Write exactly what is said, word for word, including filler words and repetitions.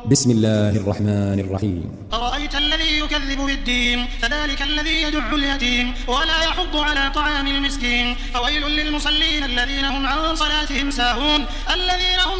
بسم الله الرحمن الرحيم. أرأيت الذي يكذب بالدين فذلك الذي يدع اليتيم ولا يحض على طعام المسكين. فويل للمصلين الذين هم عن صلاتهم ساهون الذين هم